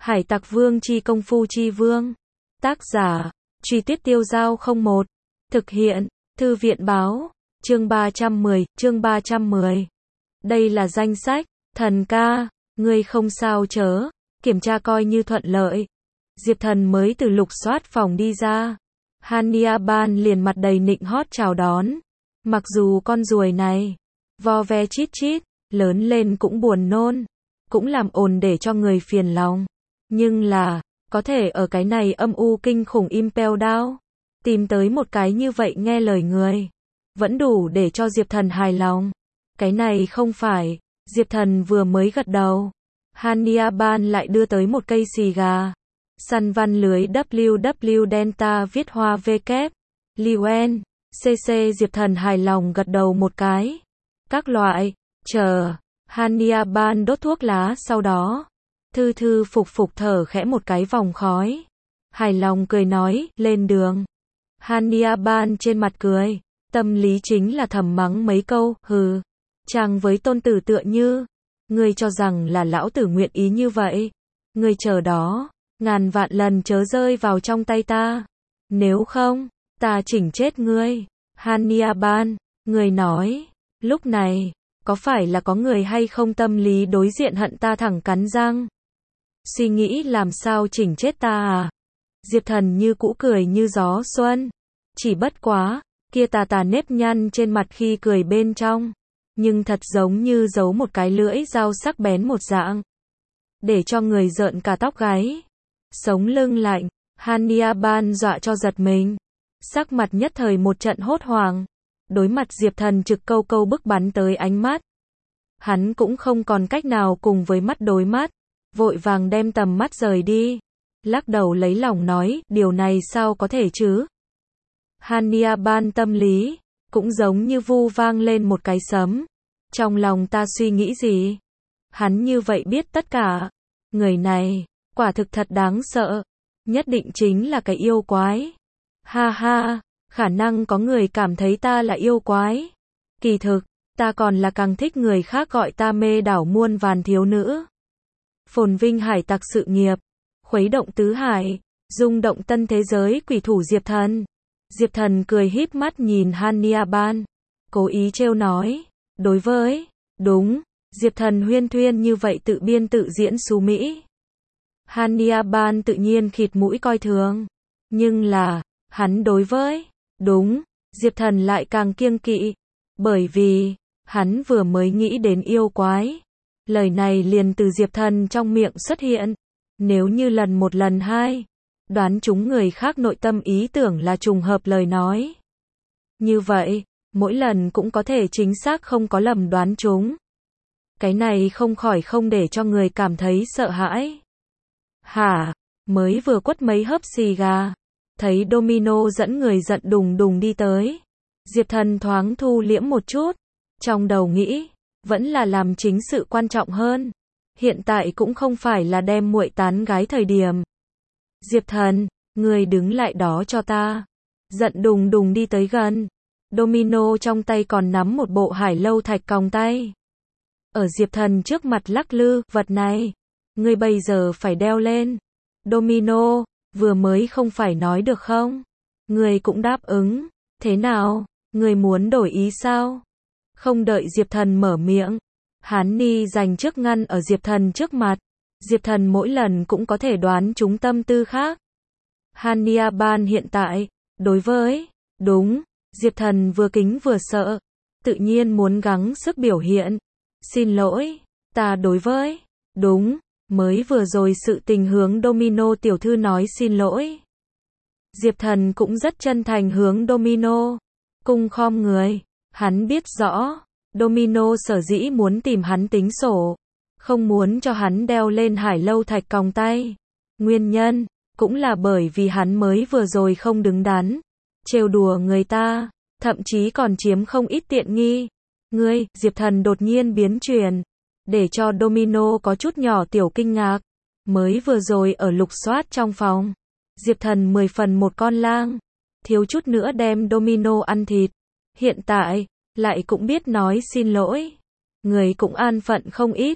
Hải Tặc Vương chi công phu chi vương. Tác giả, Truy Tuyết Tiêu Giao 01. Thực hiện, Thư viện báo, chương 310. Đây là danh sách, thần ca, ngươi không sao chớ, kiểm tra coi như thuận lợi. Diệp Thần mới từ lục soát phòng đi ra. Hania Ban liền mặt đầy nịnh hót chào đón. Mặc dù con ruồi này, vo ve chít chít, lớn lên cũng buồn nôn, cũng làm ồn để cho người phiền lòng. Nhưng là, có thể ở cái này âm u kinh khủng Impel Down, tìm tới một cái như vậy nghe lời người, vẫn đủ để cho Diệp Thần hài lòng. Cái này không phải, Diệp Thần vừa mới gật đầu. Hania Ban lại đưa tới một cây xì gà. Săn văn lưới WW Delta viết hoa W, Liuen, CC Diệp Thần hài lòng gật đầu một cái. Các loại, chờ, Hania Ban đốt thuốc lá sau đó. Thư thư phục phục thở khẽ một cái vòng khói. Hài lòng cười nói, lên đường. Hania Ban trên mặt cười, tâm lý chính là thầm mắng mấy câu, hừ. Chàng với tôn tử tựa như, ngươi cho rằng là lão tử nguyện ý như vậy. Ngươi chờ đó, ngàn vạn lần chớ rơi vào trong tay ta. Nếu không, ta chỉnh chết ngươi. Hania Ban, người nói, lúc này, có phải là có người hay không tâm lý đối diện hận ta thẳng cắn răng? Suy nghĩ làm sao chỉnh chết ta à? Diệp Thần như cũ cười như gió xuân. Chỉ bất quá, kia tà nếp nhăn trên mặt khi cười bên trong, nhưng thật giống như giấu một cái lưỡi dao sắc bén một dạng, để cho người rợn cả tóc gáy. Sống lưng lạnh, Hania Ban dọa cho giật mình. Sắc mặt nhất thời một trận hốt hoảng. Đối mặt Diệp Thần trực câu bức bắn tới ánh mắt. Hắn cũng không còn cách nào cùng với mắt đối mắt. Vội vàng đem tầm mắt rời đi. Lắc đầu lấy lòng nói, điều này sao có thể chứ? Hania Ban tâm lý, cũng giống như vu vang lên một cái sấm. Trong lòng ta suy nghĩ gì? Hắn như vậy biết tất cả. Người này, quả thực thật đáng sợ. Nhất định chính là cái yêu quái. Ha ha, khả năng có người cảm thấy ta là yêu quái. Kỳ thực, ta còn là càng thích người khác gọi ta mê đảo muôn vàn thiếu nữ. Phồn vinh hải tặc sự nghiệp, khuấy động tứ hải, rung động tân thế giới quỷ thủ Diệp Thần. Diệp Thần cười híp mắt nhìn Hania Ban, cố ý trêu nói, đối với, đúng, Diệp Thần huyên thuyên như vậy tự biên tự diễn xú mỹ. Hania Ban tự nhiên khịt mũi coi thường, nhưng là, hắn đối với, đúng, Diệp Thần lại càng kiêng kỵ, bởi vì, hắn vừa mới nghĩ đến yêu quái. Lời này liền từ Diệp Thần trong miệng xuất hiện. Nếu như lần một lần hai, đoán chúng người khác nội tâm ý tưởng là trùng hợp lời nói. Như vậy, mỗi lần cũng có thể chính xác không có lầm đoán chúng. Cái này không khỏi không để cho người cảm thấy sợ hãi. Hả, mới vừa quất mấy hớp xì gà, thấy Domino dẫn người giận đùng đùng đi tới. Diệp Thần thoáng thu liễm một chút, trong đầu nghĩ, vẫn là làm chính sự quan trọng hơn. Hiện tại cũng không phải là đem muội tán gái thời điểm. Diệp Thần, người đứng lại đó cho ta. Giận đùng đùng đi tới gần. Domino trong tay còn nắm một bộ hải lâu thạch còng tay. Ở Diệp Thần trước mặt lắc lư, vật này, ngươi bây giờ phải đeo lên. Domino, vừa mới không phải nói được không? Ngươi cũng đáp ứng, thế nào, ngươi muốn đổi ý sao? Không đợi Diệp Thần mở miệng, hắn ni dành trước ngăn ở Diệp Thần trước mặt. Diệp Thần mỗi lần cũng có thể đoán chúng tâm tư khác. Hania Ban hiện tại, đối với, đúng, Diệp Thần vừa kính vừa sợ, tự nhiên muốn gắng sức biểu hiện. Xin lỗi, ta đối với, đúng, mới vừa rồi sự tình hướng Domino tiểu thư nói xin lỗi. Diệp Thần cũng rất chân thành hướng Domino, cung khom người. Hắn biết rõ, Domino sở dĩ muốn tìm hắn tính sổ, không muốn cho hắn đeo lên hải lâu thạch còng tay. Nguyên nhân, cũng là bởi vì hắn mới vừa rồi không đứng đắn, trêu đùa người ta, thậm chí còn chiếm không ít tiện nghi. Ngươi, Diệp Thần đột nhiên biến chuyển, để cho Domino có chút nhỏ tiểu kinh ngạc. Mới vừa rồi ở lục soát trong phòng, Diệp Thần 10 phần một con lang, thiếu chút nữa đem Domino ăn thịt. Hiện tại, lại cũng biết nói xin lỗi. Người cũng an phận không ít.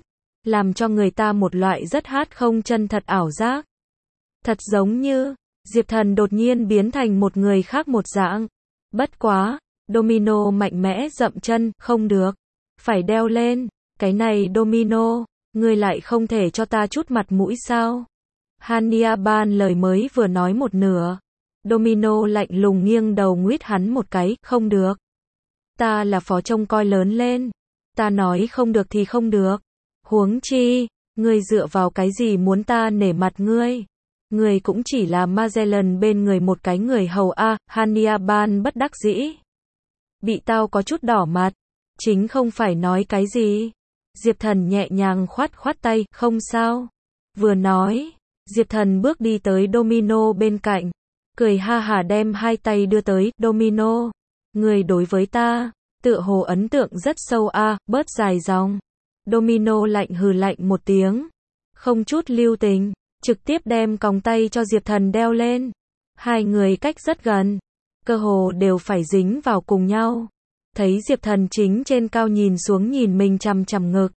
làm cho người ta một loại rất hát không chân thật ảo giác. Thật giống như, Diệp Thần đột nhiên biến thành một người khác một dạng. Bất quá, Domino mạnh mẽ dậm chân, không được. Phải đeo lên, cái này Domino, ngươi lại không thể cho ta chút mặt mũi sao? Hania Ban lời mới vừa nói một nửa. Domino lạnh lùng nghiêng đầu nguýt hắn một cái, không được. Ta là phó trông coi lớn lên. Ta nói không được thì không được. Huống chi, ngươi dựa vào cái gì muốn ta nể mặt ngươi? Ngươi cũng chỉ là Magellan bên người một cái người hầu a. Hania Ban bất đắc dĩ. Bị tao có chút đỏ mặt. Chính không phải nói cái gì. Diệp Thần nhẹ nhàng khoát khoát tay, không sao. Vừa nói, Diệp Thần bước đi tới Domino bên cạnh, cười ha hả đem hai tay đưa tới, Domino, người đối với ta, tựa hồ ấn tượng rất sâu a, bớt dài dòng. Domino lạnh hừ lạnh một tiếng, không chút lưu tình, trực tiếp đem còng tay cho Diệp Thần đeo lên. Hai người cách rất gần, cơ hồ đều phải dính vào cùng nhau. Thấy Diệp Thần chính trên cao nhìn xuống nhìn mình chằm chằm ngực.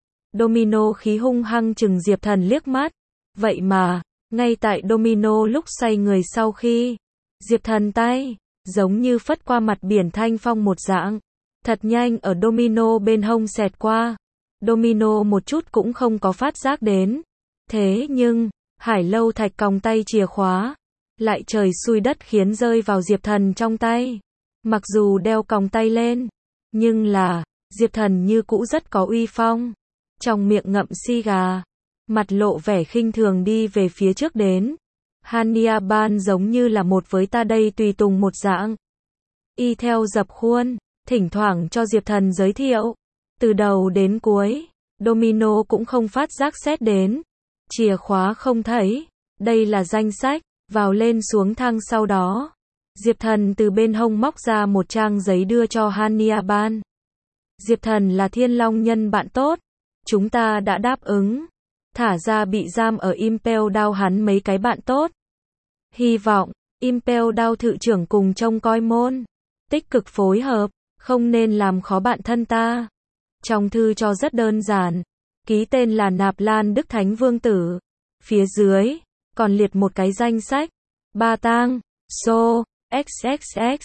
Domino khí hung hăng chừng Diệp Thần liếc mắt. Vậy mà, ngay tại Domino lúc xoay người sau khi, Diệp Thần tay, giống như phất qua mặt biển thanh phong một dạng. Thật nhanh ở Domino bên hông xẹt qua. Domino một chút cũng không có phát giác đến. Thế nhưng, Hải Lâu Thạch còng tay chìa khóa, lại trời xui đất khiến rơi vào Diệp Thần trong tay. Mặc dù đeo còng tay lên, nhưng là, Diệp Thần như cũ rất có uy phong. Trong miệng ngậm xi gà, mặt lộ vẻ khinh thường đi về phía trước đến. Hania Ban giống như là một với ta đây tùy tùng một dạng. Y theo dập khuôn, thỉnh thoảng cho Diệp Thần giới thiệu. Từ đầu đến cuối, Domino cũng không phát giác xét đến. Chìa khóa không thấy, đây là danh sách, vào lên xuống thang sau đó. Diệp Thần từ bên hông móc ra một trang giấy đưa cho Hania Ban. Diệp Thần là Thiên Long nhân bạn tốt. Chúng ta đã đáp ứng. Thả ra bị giam ở Impel Down hắn mấy cái bạn tốt. Hy vọng, Impel Down thự trưởng cùng trông coi môn. Tích cực phối hợp, không nên làm khó bạn thân ta. Trong thư cho rất đơn giản. Ký tên là Nạp Lan Đức Thánh Vương Tử. Phía dưới, còn liệt một cái danh sách. Ba tang, So, XXX,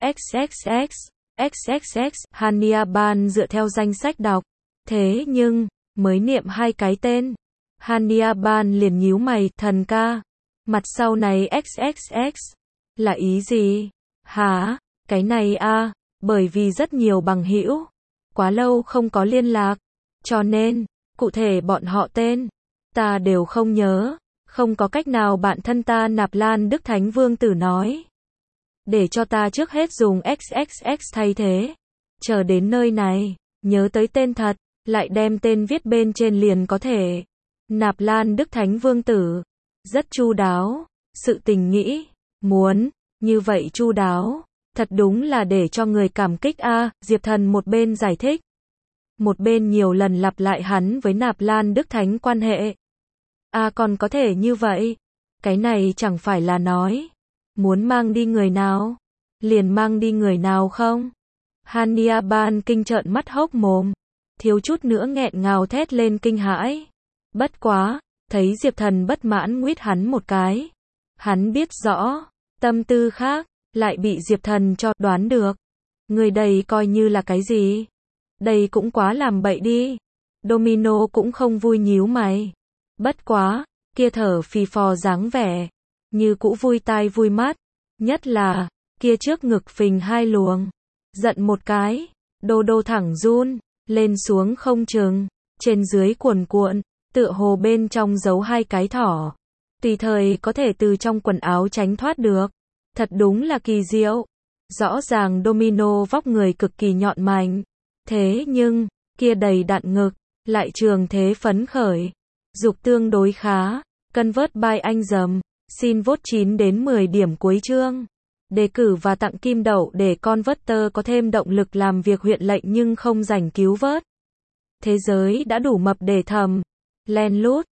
XXX, XXX. Hania Ban dựa theo danh sách đọc. Thế nhưng, mới niệm hai cái tên. Hania Ban liền nhíu mày, thần ca. Mặt sau này XXX. Là ý gì? Hả? Cái này a, bởi vì rất nhiều bằng hữu. Quá lâu không có liên lạc. Cho nên, cụ thể bọn họ tên, ta đều không nhớ. Không có cách nào bạn thân ta Nạp Lan Đức Thánh Vương Tử nói. Để cho ta trước hết dùng XXX thay thế. Chờ đến nơi này, nhớ tới tên thật, lại đem tên viết bên trên liền có thể. Nạp Lan Đức Thánh Vương Tử. Rất chu đáo. Sự tình nghĩ, muốn, như vậy chu đáo. Thật đúng là để cho người cảm kích a. Diệp Thần một bên giải thích. Một bên nhiều lần lặp lại hắn với Nạp Lan Đức Thánh quan hệ. Còn có thể như vậy. Cái này chẳng phải là nói. Muốn mang đi người nào? Liền mang đi người nào không? Hania Ban kinh trợn mắt hốc mồm. Thiếu chút nữa nghẹn ngào thét lên kinh hãi. Bất quá, thấy Diệp Thần bất mãn nguýt hắn một cái. Hắn biết rõ, tâm tư khác, lại bị Diệp Thần cho đoán được. Người đây coi như là cái gì? Đây cũng quá làm bậy đi. Domino cũng không vui nhíu mày. Bất quá, kia thở phì phò dáng vẻ, như cũ vui tai vui mắt. Nhất là, kia trước ngực phình hai luồng. Giận một cái, đô đô thẳng run, lên xuống không chừng, trên dưới cuồn cuộn, tựa hồ bên trong giấu hai cái thỏ. Tùy thời có thể từ trong quần áo tránh thoát được. Thật đúng là kỳ diệu. Rõ ràng Domino vóc người cực kỳ nhọn mạnh. Thế nhưng, kia đầy đặn ngực, lại trường thế phấn khởi. Dục tương đối khá. Convert by anh dầm. Xin vote 9 đến 10 điểm cuối chương. Đề cử và tặng kim đậu để Converter có thêm động lực làm việc huyện lệnh nhưng không rảnh cứu vớt. Thế giới đã đủ mập để thầm. Len lút.